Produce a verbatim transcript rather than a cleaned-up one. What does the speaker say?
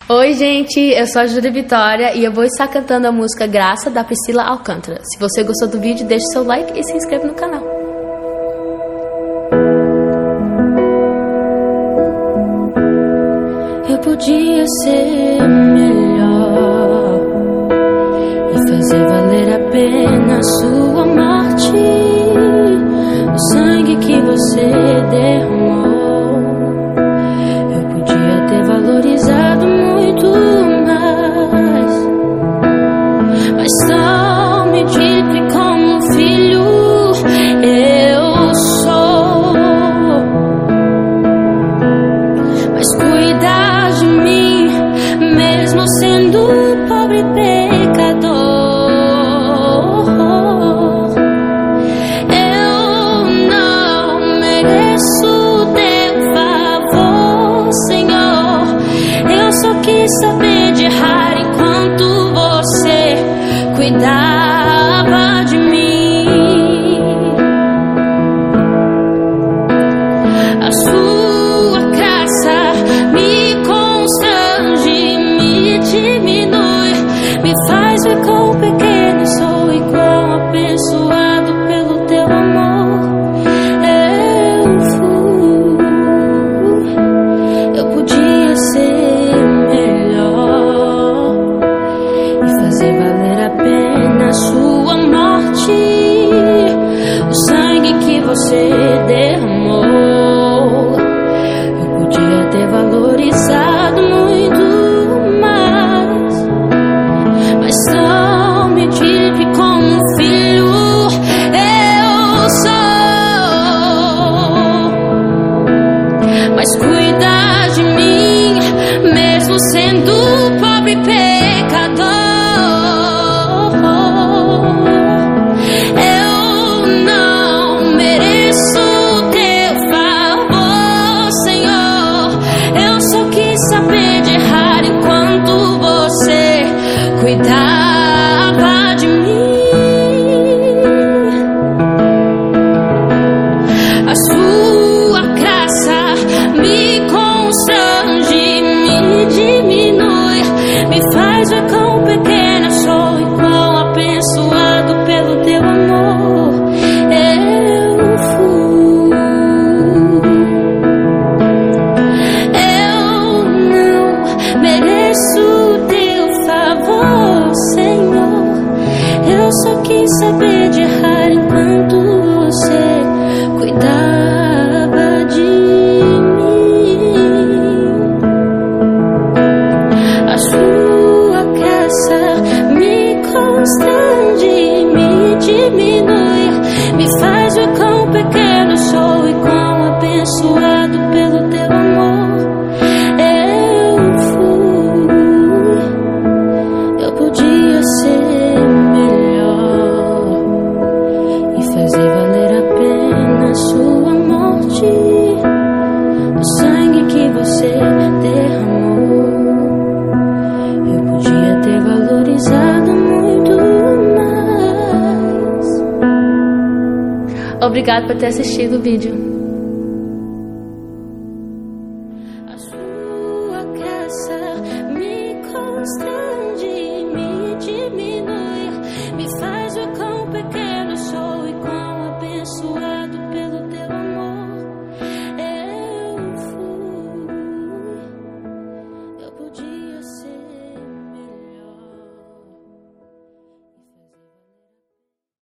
Oi gente, eu sou a Júlia Vitória e eu vou estar cantando a música Graça, da Priscila Alcântara. Se você gostou do vídeo, deixe seu like e se inscreva no canal. Eu podia ser melhor e fazer valer a pena a sua morte, o sangue que você derramou. Eu podia ter valorizado muito mais, mas tão medíocre como um filho eu sou. Mas cuidar de mim, mesmo sendo pobre e pecador, eu não mereço teu favor, Senhor. Eu só quis saber de errar enquanto você cuidava de mim. A sua graça me constrange, me diminui, me faz ver quão pequeno sou e quão abençoado pelo teu amor eu fui. Eu podia ser melhor e fazer valer a pena a sua morte, o sangue que você derramou. Eu podia ter valorizado muito mais, mas tão medíocre como um filho eu sou. Mas cuidar de mim, mesmo sendo pobre e pecador, eu não mereço teu favor, Senhor. Eu só quis saber de errar enquanto você cuidava de mim. A sua graça me constrange, me diminui, me faz ver quão pequena sou e quão abençoado pelo teu amor eu fui. Eu não mereço teu favor, Senhor. Eu só quis saber de errar enquanto você cuidava de mim. A sua graça me constrange, me diminui, me faz ver quão pequeno sou e quão abençoado pelo teu amor eu fui. Eu podia ser melhor e fazer valer a pena a sua morte, o sangue que você derramou. Eu podia ter valorizado muito mais. Obrigado por ter assistido o vídeo.